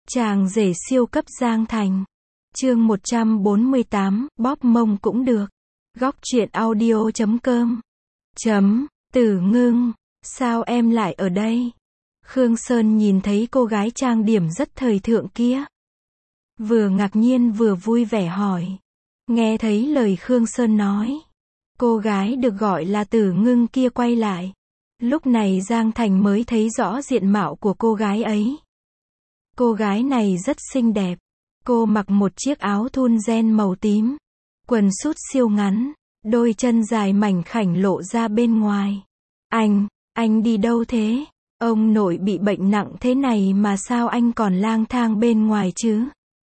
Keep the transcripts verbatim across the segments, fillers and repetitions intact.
Chàng rể siêu cấp Giang Thành. Chương một trăm bốn mươi tám, bóp mông cũng được. Góc truyện audio chấm com. Chấm, Tử Ngưng, sao em lại ở đây? Khương Sơn nhìn thấy cô gái trang điểm rất thời thượng kia. Vừa ngạc nhiên vừa vui vẻ hỏi. Nghe thấy lời Khương Sơn nói. Cô gái được gọi là Tử Ngưng kia quay lại. Lúc này Giang Thành mới thấy rõ diện mạo của cô gái ấy. Cô gái này rất xinh đẹp. Cô mặc một chiếc áo thun ren màu tím. Quần sút siêu ngắn. Đôi chân dài mảnh khảnh lộ ra bên ngoài. Anh, anh đi đâu thế? Ông nội bị bệnh nặng thế này mà sao anh còn lang thang bên ngoài chứ?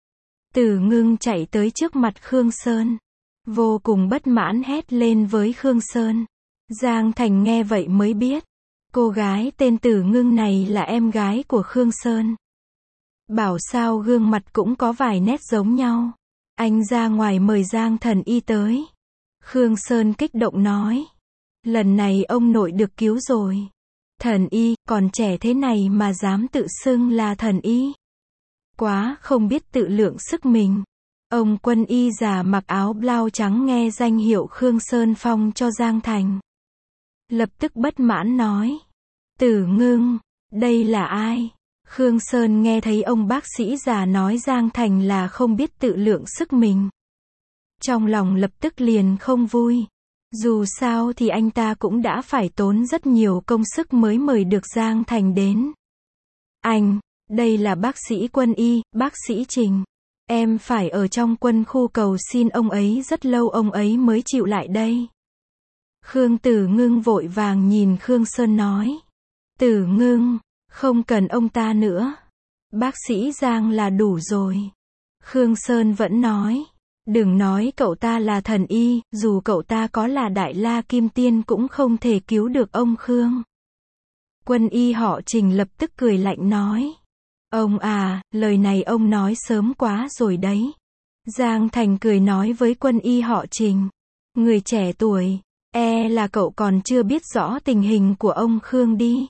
Tử Ngưng chạy tới trước mặt Khương Sơn. Vô cùng bất mãn hét lên với Khương Sơn. Giang Thành nghe vậy mới biết. Cô gái tên Tử Ngưng này là em gái của Khương Sơn. Bảo sao gương mặt cũng có vài nét giống nhau. Anh ra ngoài mời Giang thần y tới. Khương Sơn kích động nói. Lần này ông nội được cứu rồi. Thần y, còn trẻ thế này mà dám tự xưng là thần y. Quá không biết tự lượng sức mình. Ông quân y già mặc áo blau trắng nghe danh hiệu Khương Sơn phong cho Giang Thành. Lập tức bất mãn nói. Tử Ngưng, đây là ai? Khương Sơn nghe thấy ông bác sĩ già nói Giang Thành là không biết tự lượng sức mình. Trong lòng lập tức liền không vui. Dù sao thì anh ta cũng đã phải tốn rất nhiều công sức mới mời được Giang Thành đến. Anh, đây là bác sĩ quân y, bác sĩ Trình. Em phải ở trong quân khu cầu xin ông ấy rất lâu ông ấy mới chịu lại đây. Khương Tử Ngưng vội vàng nhìn Khương Sơn nói. Tử Ngưng, không cần ông ta nữa. Bác sĩ Giang là đủ rồi. Khương Sơn vẫn nói. Đừng nói cậu ta là thần y, dù cậu ta có là Đại La Kim Tiên cũng không thể cứu được ông Khương. Quân y họ Trình lập tức cười lạnh nói. Ông à, lời này ông nói sớm quá rồi đấy. Giang Thành cười nói với quân y họ Trình. Người trẻ tuổi, e là cậu còn chưa biết rõ tình hình của ông Khương đi.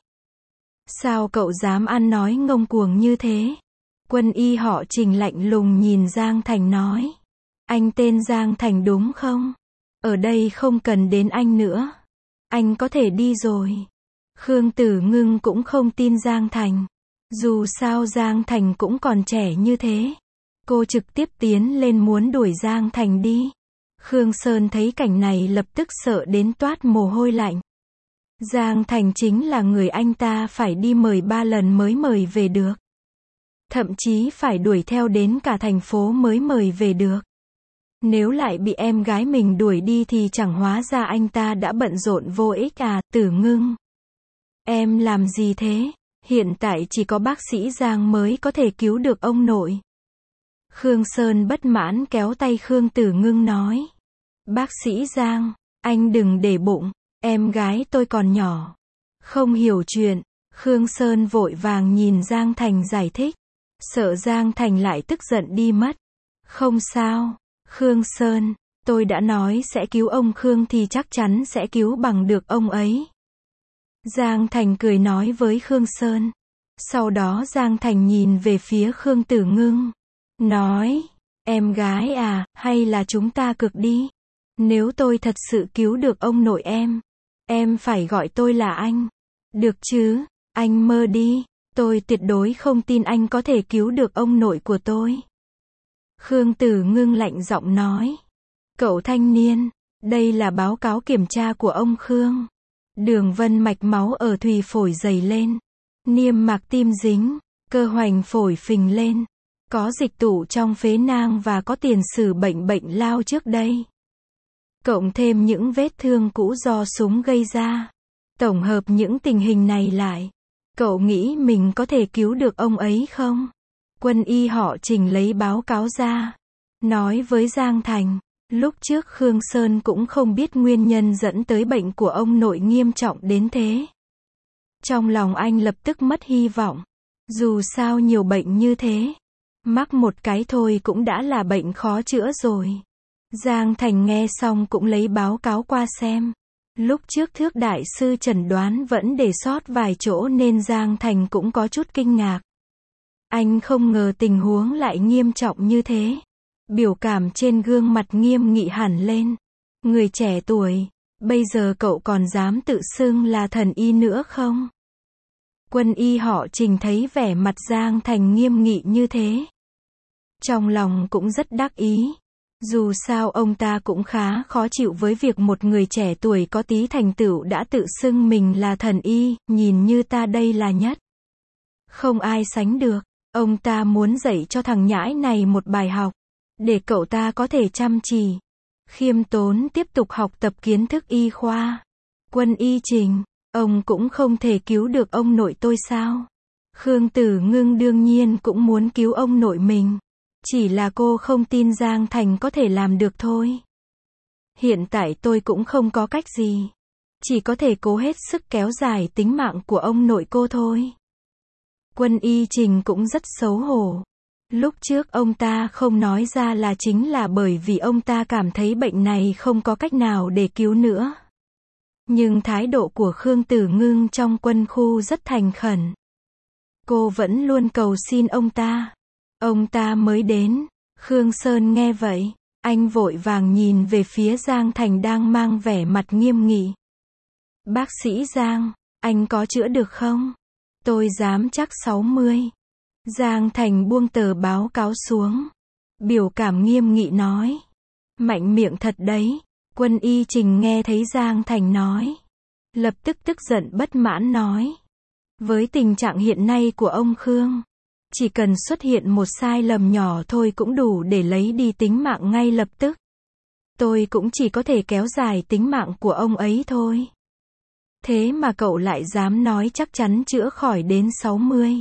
Sao cậu dám ăn nói ngông cuồng như thế? Quân y họ Trình lạnh lùng nhìn Giang Thành nói. Anh tên Giang Thành đúng không? Ở đây không cần đến anh nữa. Anh có thể đi rồi. Khương Tử Ngưng cũng không tin Giang Thành. Dù sao Giang Thành cũng còn trẻ như thế. Cô trực tiếp tiến lên muốn đuổi Giang Thành đi. Khương Sơn thấy cảnh này lập tức sợ đến toát mồ hôi lạnh. Giang Thành chính là người anh ta phải đi mời ba lần mới mời về được. Thậm chí phải đuổi theo đến cả thành phố mới mời về được. Nếu lại bị em gái mình đuổi đi thì chẳng hóa ra anh ta đã bận rộn vô ích à, Tử Ngưng. Em làm gì thế? Hiện tại chỉ có bác sĩ Giang mới có thể cứu được ông nội. Khương Sơn bất mãn kéo tay Khương Tử Ngưng nói. Bác sĩ Giang, anh đừng để bụng, em gái tôi còn nhỏ. Không hiểu chuyện, Khương Sơn vội vàng nhìn Giang Thành giải thích. Sợ Giang Thành lại tức giận đi mất. Không sao, Khương Sơn, tôi đã nói sẽ cứu ông Khương thì chắc chắn sẽ cứu bằng được ông ấy. Giang Thành cười nói với Khương Sơn. Sau đó Giang Thành nhìn về phía Khương Tử Ngưng. Nói, em gái à, hay là chúng ta cược đi. Nếu tôi thật sự cứu được ông nội em, em phải gọi tôi là anh. Được chứ, anh mơ đi, tôi tuyệt đối không tin anh có thể cứu được ông nội của tôi. Khương Tử Ngưng lạnh giọng nói. Cậu thanh niên, đây là báo cáo kiểm tra của ông Khương. Đường vân mạch máu ở thùy phổi dày lên. Niêm mạc tim dính, cơ hoành phổi phình lên. Có dịch tụ trong phế nang và có tiền sử bệnh bệnh lao trước đây. Cộng thêm những vết thương cũ do súng gây ra. Tổng hợp những tình hình này lại. Cậu nghĩ mình có thể cứu được ông ấy không? Quân y họ Trình lấy báo cáo ra. Nói với Giang Thành. Lúc trước Khương Sơn cũng không biết nguyên nhân dẫn tới bệnh của ông nội nghiêm trọng đến thế. Trong lòng anh lập tức mất hy vọng. Dù sao nhiều bệnh như thế. Mắc một cái thôi cũng đã là bệnh khó chữa rồi. Giang Thành nghe xong cũng lấy báo cáo qua xem. Lúc trước Thước đại sư chẩn đoán vẫn để sót vài chỗ nên Giang Thành cũng có chút kinh ngạc. Anh không ngờ tình huống lại nghiêm trọng như thế. Biểu cảm trên gương mặt nghiêm nghị hẳn lên. Người trẻ tuổi, bây giờ cậu còn dám tự xưng là thần y nữa không? Quân y họ Trình thấy vẻ mặt Giang Thành nghiêm nghị như thế. Trong lòng cũng rất đắc ý. Dù sao ông ta cũng khá khó chịu với việc một người trẻ tuổi có tí thành tựu đã tự xưng mình là thần y, nhìn như ta đây là nhất. Không ai sánh được. Ông ta muốn dạy cho thằng nhãi này một bài học, để cậu ta có thể chăm chỉ, khiêm tốn tiếp tục học tập kiến thức y khoa. Quân y Trình, ông cũng không thể cứu được ông nội tôi sao? Khương Tử Ngưng đương nhiên cũng muốn cứu ông nội mình. Chỉ là cô không tin Giang Thành có thể làm được thôi. Hiện tại tôi cũng không có cách gì. Chỉ có thể cố hết sức kéo dài tính mạng của ông nội cô thôi. Quân y Trình cũng rất xấu hổ. Lúc trước ông ta không nói ra là chính là bởi vì ông ta cảm thấy bệnh này không có cách nào để cứu nữa. Nhưng thái độ của Khương Tử Ngưng trong quân khu rất thành khẩn. Cô vẫn luôn cầu xin ông ta. Ông ta mới đến. Khương Sơn nghe vậy, anh vội vàng nhìn về phía Giang Thành đang mang vẻ mặt nghiêm nghị. Bác sĩ Giang, anh có chữa được không? Tôi dám chắc sáu mươi. Giang Thành buông tờ báo cáo xuống. Biểu cảm nghiêm nghị nói. Mạnh miệng thật đấy. Quân y Trình nghe thấy Giang Thành nói. Lập tức tức giận bất mãn nói. Với tình trạng hiện nay của ông Khương, chỉ cần xuất hiện một sai lầm nhỏ thôi cũng đủ để lấy đi tính mạng ngay lập tức. Tôi cũng chỉ có thể kéo dài tính mạng của ông ấy thôi. Thế mà cậu lại dám nói chắc chắn chữa khỏi đến sáu mươi.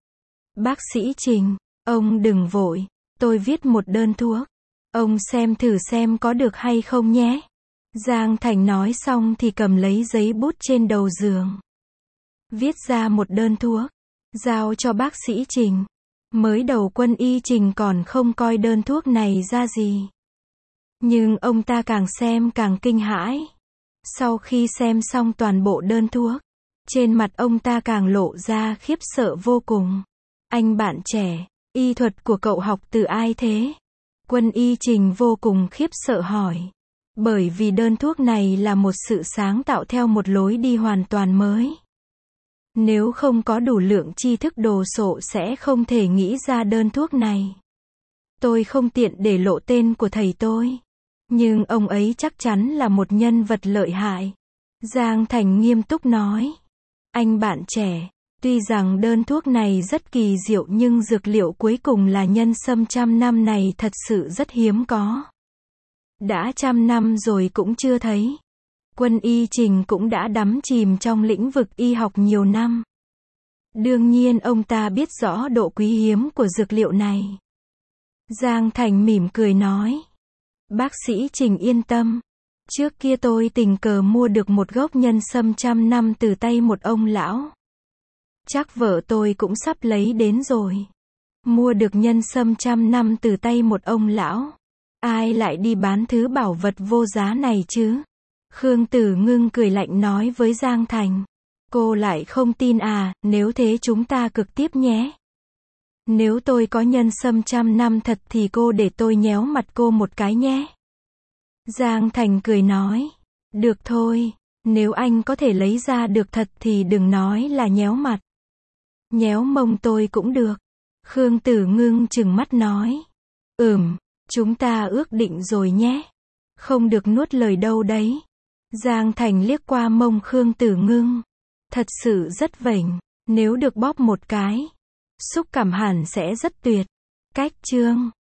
Bác sĩ Trình, ông đừng vội, tôi viết một đơn thuốc. Ông xem thử xem có được hay không nhé. Giang Thành nói xong thì cầm lấy giấy bút trên đầu giường. Viết ra một đơn thuốc, giao cho bác sĩ Trình. Mới đầu quân y Trình còn không coi đơn thuốc này ra gì. Nhưng ông ta càng xem càng kinh hãi. Sau khi xem xong toàn bộ đơn thuốc, trên mặt ông ta càng lộ ra khiếp sợ vô cùng. Anh bạn trẻ, y thuật của cậu học từ ai thế? Quân y Trình vô cùng khiếp sợ hỏi. Bởi vì đơn thuốc này là một sự sáng tạo theo một lối đi hoàn toàn mới. Nếu không có đủ lượng tri thức đồ sộ sẽ không thể nghĩ ra đơn thuốc này. Tôi không tiện để lộ tên của thầy tôi. Nhưng ông ấy chắc chắn là một nhân vật lợi hại. Giang Thành nghiêm túc nói. Anh bạn trẻ, tuy rằng đơn thuốc này rất kỳ diệu nhưng dược liệu cuối cùng là nhân sâm trăm năm này thật sự rất hiếm có. Đã trăm năm rồi cũng chưa thấy. Quân y Trình cũng đã đắm chìm trong lĩnh vực y học nhiều năm. Đương nhiên ông ta biết rõ độ quý hiếm của dược liệu này. Giang Thành mỉm cười nói. Bác sĩ Trình yên tâm. Trước kia tôi tình cờ mua được một gốc nhân sâm trăm năm từ tay một ông lão. Chắc vợ tôi cũng sắp lấy đến rồi. Mua được nhân sâm trăm năm từ tay một ông lão. Ai lại đi bán thứ bảo vật vô giá này chứ? Khương Tử Ngưng cười lạnh nói với Giang Thành. Cô lại không tin à, nếu thế chúng ta cực tiếp nhé. Nếu tôi có nhân sâm trăm năm thật thì cô để tôi nhéo mặt cô một cái nhé. Giang Thành cười nói. Được thôi, nếu anh có thể lấy ra được thật thì đừng nói là nhéo mặt. Nhéo mông tôi cũng được. Khương Tử Ngưng trừng mắt nói. Ừm, chúng ta ước định rồi nhé. Không được nuốt lời đâu đấy. Giang Thành liếc qua mông Khương Tử Ngưng. Thật sự rất vểnh, nếu được bóp một cái, xúc cảm hẳn sẽ rất tuyệt. Cách chương